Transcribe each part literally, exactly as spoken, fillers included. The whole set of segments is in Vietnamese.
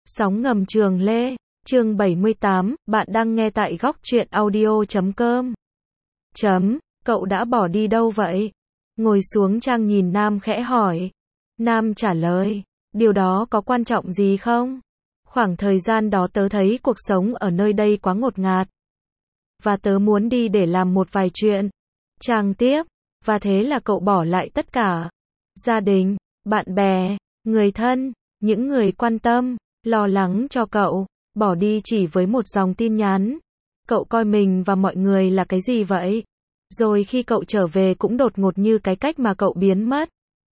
Sóng ngầm Trường Lê, chương bảy mươi tám, bạn đang nghe tại góc truyện audio chấm com. Chấm, cậu đã bỏ đi đâu vậy? Ngồi xuống Trang nhìn Nam khẽ hỏi. Nam trả lời, điều đó có quan trọng gì không? Khoảng thời gian đó tớ thấy cuộc sống ở nơi đây quá ngột ngạt. Và tớ muốn đi để làm một vài chuyện. Trang tiếp, và thế là cậu bỏ lại tất cả. Gia đình, bạn bè, người thân, những người quan tâm, lo lắng cho cậu, bỏ đi chỉ với một dòng tin nhắn. Cậu coi mình và mọi người là cái gì vậy? Rồi khi cậu trở về cũng đột ngột như cái cách mà cậu biến mất.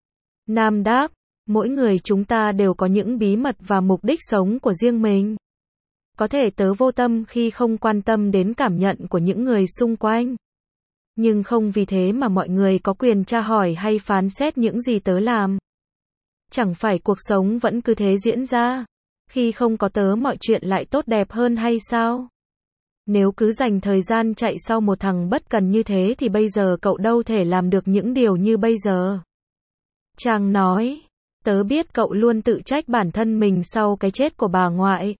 Nam đáp, mỗi người chúng ta đều có những bí mật và mục đích sống của riêng mình. Có thể tớ vô tâm khi không quan tâm đến cảm nhận của những người xung quanh. Nhưng không vì thế mà mọi người có quyền tra hỏi hay phán xét những gì tớ làm. Chẳng phải cuộc sống vẫn cứ thế diễn ra. Khi không có tớ mọi chuyện lại tốt đẹp hơn hay sao? Nếu cứ dành thời gian chạy sau một thằng bất cần như thế thì bây giờ cậu đâu thể làm được những điều như bây giờ. Trang nói, tớ biết cậu luôn tự trách bản thân mình sau cái chết của bà ngoại.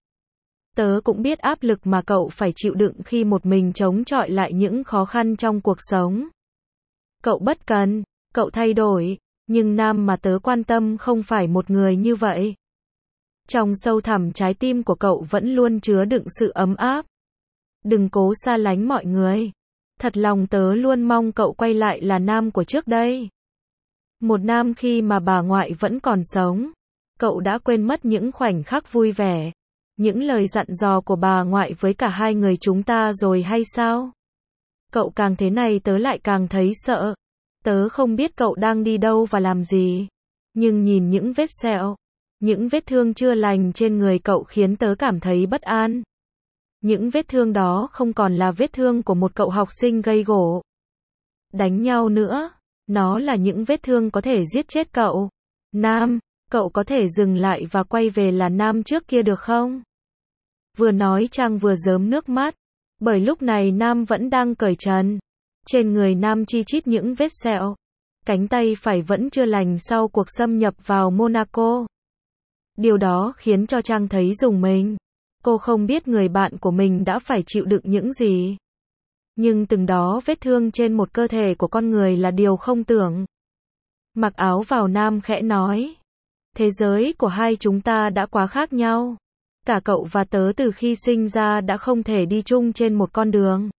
Tớ cũng biết áp lực mà cậu phải chịu đựng khi một mình chống chọi lại những khó khăn trong cuộc sống. Cậu bất cần, cậu thay đổi, nhưng Nam mà tớ quan tâm không phải một người như vậy. Trong sâu thẳm trái tim của cậu vẫn luôn chứa đựng sự ấm áp. Đừng cố xa lánh mọi người. Thật lòng tớ luôn mong cậu quay lại là Nam của trước đây. Một Nam khi mà bà ngoại vẫn còn sống. Cậu đã quên mất những khoảnh khắc vui vẻ. Những lời dặn dò của bà ngoại với cả hai người chúng ta rồi hay sao? Cậu càng thế này tớ lại càng thấy sợ. Tớ không biết cậu đang đi đâu và làm gì. Nhưng nhìn những vết sẹo, những vết thương chưa lành trên người cậu khiến tớ cảm thấy bất an. Những vết thương đó không còn là vết thương của một cậu học sinh gây gổ. Đánh nhau nữa. Nó là những vết thương có thể giết chết cậu. Nam, cậu có thể dừng lại và quay về là Nam trước kia được không? Vừa nói Trang vừa rớm nước mắt. Bởi lúc này Nam vẫn đang cởi trần. Trên người Nam chi chít những vết sẹo. Cánh tay phải vẫn chưa lành sau cuộc xâm nhập vào Monaco. Điều đó khiến cho Trang thấy rùng mình. Cô không biết người bạn của mình đã phải chịu đựng những gì. Nhưng từng đó vết thương trên một cơ thể của con người là điều không tưởng. Mặc áo vào Nam khẽ nói. Thế giới của hai chúng ta đã quá khác nhau. Cả cậu và tớ từ khi sinh ra đã không thể đi chung trên một con đường.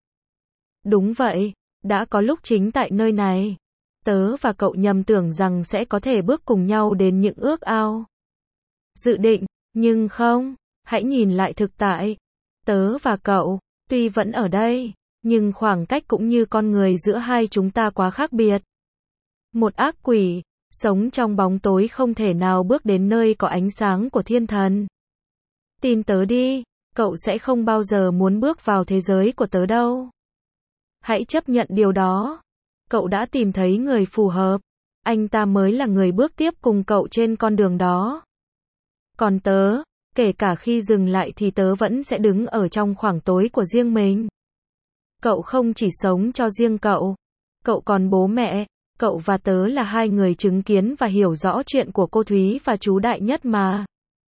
Đúng vậy, đã có lúc chính tại nơi này. Tớ và cậu nhầm tưởng rằng sẽ có thể bước cùng nhau đến những ước ao. Dự định, nhưng không, hãy nhìn lại thực tại. Tớ và cậu, tuy vẫn ở đây, nhưng khoảng cách cũng như con người giữa hai chúng ta quá khác biệt. Một ác quỷ, sống trong bóng tối không thể nào bước đến nơi có ánh sáng của thiên thần. Tin tớ đi, cậu sẽ không bao giờ muốn bước vào thế giới của tớ đâu. Hãy chấp nhận điều đó. Cậu đã tìm thấy người phù hợp. Anh ta mới là người bước tiếp cùng cậu trên con đường đó. Còn tớ, kể cả khi dừng lại thì tớ vẫn sẽ đứng ở trong khoảng tối của riêng mình. Cậu không chỉ sống cho riêng cậu. Cậu còn bố mẹ. Cậu và tớ là hai người chứng kiến và hiểu rõ chuyện của cô Thúy và chú Đại Nhất mà.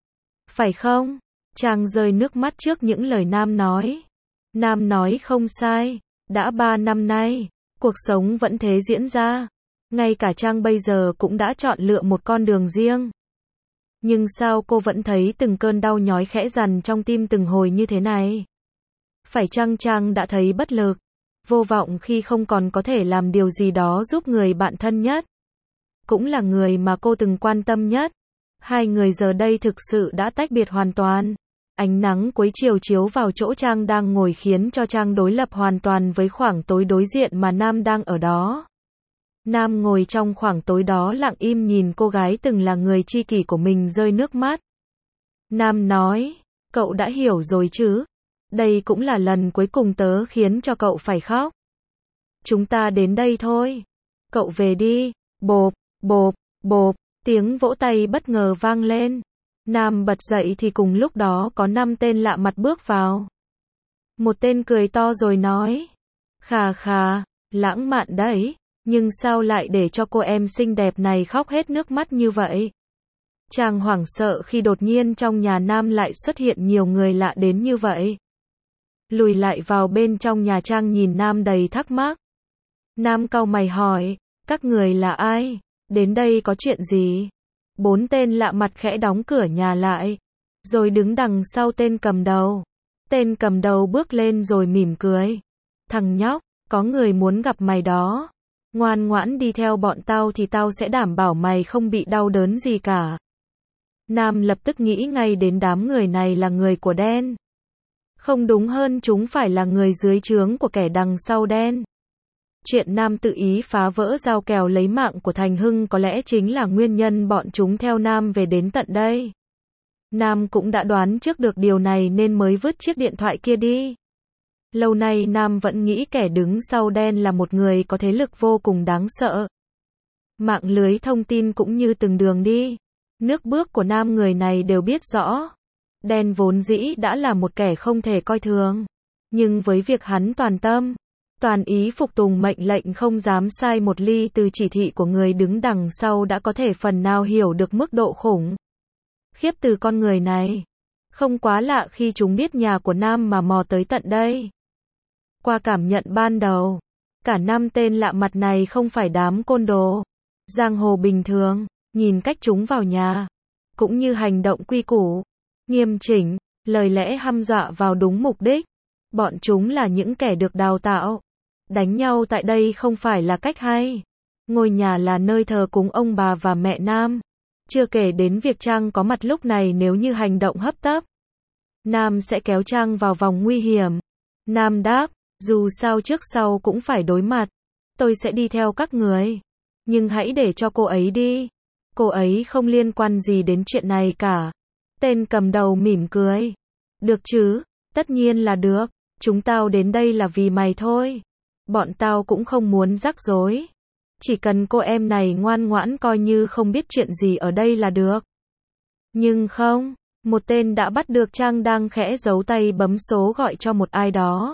Phải không? Trang rơi nước mắt trước những lời Nam nói. Nam nói không sai. Đã ba năm nay, cuộc sống vẫn thế diễn ra. Ngay cả Trang bây giờ cũng đã chọn lựa một con đường riêng. Nhưng sao cô vẫn thấy từng cơn đau nhói khẽ dằn trong tim từng hồi như thế này? Phải chăng Trang đã thấy bất lực, vô vọng khi không còn có thể làm điều gì đó giúp người bạn thân nhất? Cũng là người mà cô từng quan tâm nhất. Hai người giờ đây thực sự đã tách biệt hoàn toàn. Ánh nắng cuối chiều chiếu vào chỗ Trang đang ngồi khiến cho Trang đối lập hoàn toàn với khoảng tối đối diện mà Nam đang ở đó. Nam ngồi trong khoảng tối đó lặng im nhìn cô gái từng là người tri kỷ của mình rơi nước mắt. Nam nói, cậu đã hiểu rồi chứ? Đây cũng là lần cuối cùng tớ khiến cho cậu phải khóc. Chúng ta đến đây thôi. Cậu về đi. Bộp, bộp, bộp, tiếng vỗ tay bất ngờ vang lên. Nam bật dậy thì cùng lúc đó có năm tên lạ mặt bước vào. Một tên cười to rồi nói. Khà khà, lãng mạn đấy, nhưng sao lại để cho cô em xinh đẹp này khóc hết nước mắt như vậy? Chàng hoảng sợ khi đột nhiên trong nhà Nam lại xuất hiện nhiều người lạ đến như vậy. Lùi lại vào bên trong nhà Trang nhìn Nam đầy thắc mắc. Nam cau mày hỏi, các người là ai? Đến đây có chuyện gì? Bốn tên lạ mặt khẽ đóng cửa nhà lại, rồi đứng đằng sau tên cầm đầu. Tên cầm đầu bước lên rồi mỉm cười. Thằng nhóc, có người muốn gặp mày đó. Ngoan ngoãn đi theo bọn tao thì tao sẽ đảm bảo mày không bị đau đớn gì cả. Nam lập tức nghĩ ngay đến đám người này là người của đen. Không đúng hơn chúng phải là người dưới trướng của kẻ đằng sau đen. Chuyện Nam tự ý phá vỡ giao kèo lấy mạng của Thành Hưng có lẽ chính là nguyên nhân bọn chúng theo Nam về đến tận đây. Nam cũng đã đoán trước được điều này nên mới vứt chiếc điện thoại kia đi. Lâu nay Nam vẫn nghĩ kẻ đứng sau đen là một người có thế lực vô cùng đáng sợ. Mạng lưới thông tin cũng như từng đường đi, nước bước của Nam người này đều biết rõ. Đen vốn dĩ đã là một kẻ không thể coi thường. Nhưng với việc hắn toàn tâm, toàn ý phục tùng mệnh lệnh không dám sai một ly từ chỉ thị của người đứng đằng sau đã có thể phần nào hiểu được mức độ khủng khiếp từ con người này. Không quá lạ khi chúng biết nhà của Nam mà mò tới tận đây. Qua cảm nhận ban đầu, cả năm tên lạ mặt này không phải đám côn đồ giang hồ bình thường. Nhìn cách chúng vào nhà, cũng như hành động quy củ, nghiêm chỉnh, lời lẽ hăm dọa vào đúng mục đích. Bọn chúng là những kẻ được đào tạo. Đánh nhau tại đây không phải là cách hay. Ngôi nhà là nơi thờ cúng ông bà và mẹ Nam. Chưa kể đến việc Trang có mặt lúc này, nếu như hành động hấp tấp, Nam sẽ kéo Trang vào vòng nguy hiểm. Nam đáp, dù sao trước sau cũng phải đối mặt. Tôi sẽ đi theo các người. Nhưng hãy để cho cô ấy đi. Cô ấy không liên quan gì đến chuyện này cả. Tên cầm đầu mỉm cười. Được chứ, tất nhiên là được. Chúng tao đến đây là vì mày thôi. Bọn tao cũng không muốn rắc rối. Chỉ cần cô em này ngoan ngoãn coi như không biết chuyện gì ở đây là được. Nhưng không, một tên đã bắt được Trang đang khẽ giấu tay bấm số gọi cho một ai đó.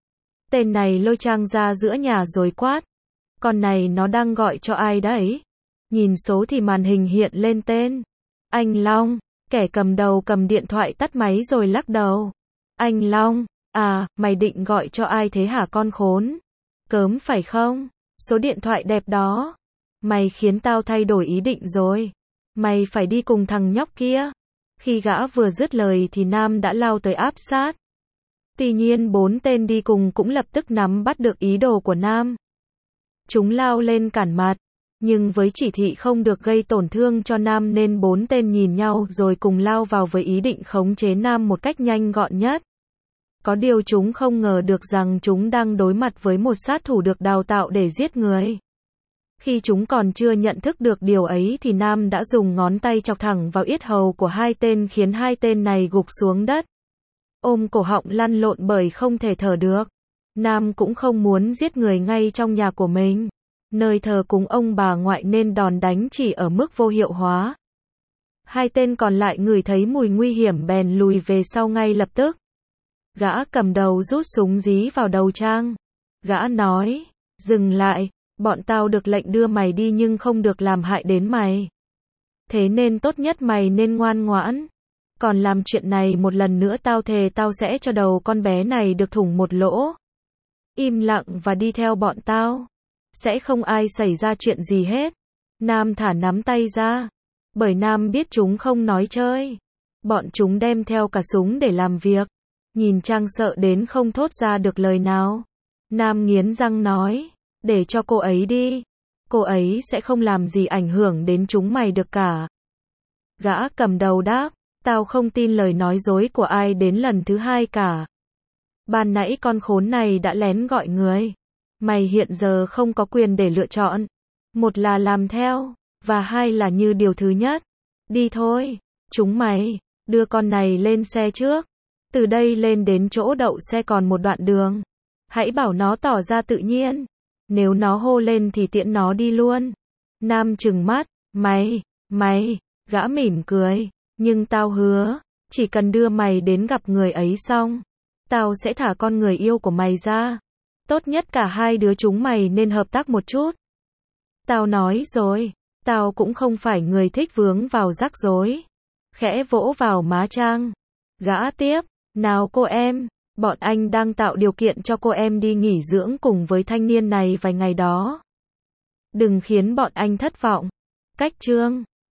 Tên này lôi Trang ra giữa nhà rồi quát. Con này nó đang gọi cho ai đấy? Nhìn số thì màn hình hiện lên tên. Anh Long. Kẻ cầm đầu cầm điện thoại tắt máy rồi lắc đầu. Anh Long, à, mày định gọi cho ai thế hả con khốn? Cớm phải không? Số điện thoại đẹp đó. Mày khiến tao thay đổi ý định rồi. Mày phải đi cùng thằng nhóc kia. Khi gã vừa dứt lời thì Nam đã lao tới áp sát. Tuy nhiên bốn tên đi cùng cũng lập tức nắm bắt được ý đồ của Nam. Chúng lao lên cản mặt. Nhưng với chỉ thị không được gây tổn thương cho Nam nên bốn tên nhìn nhau rồi cùng lao vào với ý định khống chế Nam một cách nhanh gọn nhất. Có điều chúng không ngờ được rằng chúng đang đối mặt với một sát thủ được đào tạo để giết người. Khi chúng còn chưa nhận thức được điều ấy thì Nam đã dùng ngón tay chọc thẳng vào yết hầu của hai tên khiến hai tên này gục xuống đất. Ôm cổ họng lăn lộn bởi không thể thở được. Nam cũng không muốn giết người ngay trong nhà của mình. Nơi thờ cúng ông bà ngoại nên đòn đánh chỉ ở mức vô hiệu hóa. Hai tên còn lại ngửi thấy mùi nguy hiểm bèn lùi về sau ngay lập tức. Gã cầm đầu rút súng dí vào đầu Trang. Gã nói, dừng lại, bọn tao được lệnh đưa mày đi nhưng không được làm hại đến mày. Thế nên tốt nhất mày nên ngoan ngoãn. Còn làm chuyện này một lần nữa tao thề tao sẽ cho đầu con bé này được thủng một lỗ. Im lặng và đi theo bọn tao. Sẽ không ai xảy ra chuyện gì hết. Nam thả nắm tay ra. Bởi Nam biết chúng không nói chơi. Bọn chúng đem theo cả súng để làm việc. Nhìn Trang sợ đến không thốt ra được lời nào. Nam nghiến răng nói. Để cho cô ấy đi. Cô ấy sẽ không làm gì ảnh hưởng đến chúng mày được cả. Gã cầm đầu đáp. Tao không tin lời nói dối của ai đến lần thứ hai cả. Ban nãy con khốn này đã lén gọi người. Mày hiện giờ không có quyền để lựa chọn. Một là làm theo, và hai là như điều thứ nhất. Đi thôi, chúng mày, đưa con này lên xe trước. Từ đây lên đến chỗ đậu xe còn một đoạn đường. Hãy bảo nó tỏ ra tự nhiên. Nếu nó hô lên thì tiễn nó đi luôn. Nam trừng mắt, mày, mày, gã mỉm cười. Nhưng tao hứa, chỉ cần đưa mày đến gặp người ấy xong, tao sẽ thả con người yêu của mày ra. Tốt nhất cả hai đứa chúng mày nên hợp tác một chút. Tao nói rồi, tao cũng không phải người thích vướng vào rắc rối. Khẽ vỗ vào má Trang. Gã tiếp, nào cô em, bọn anh đang tạo điều kiện cho cô em đi nghỉ dưỡng cùng với thanh niên này vài ngày đó. Đừng khiến bọn anh thất vọng. Cách Trương.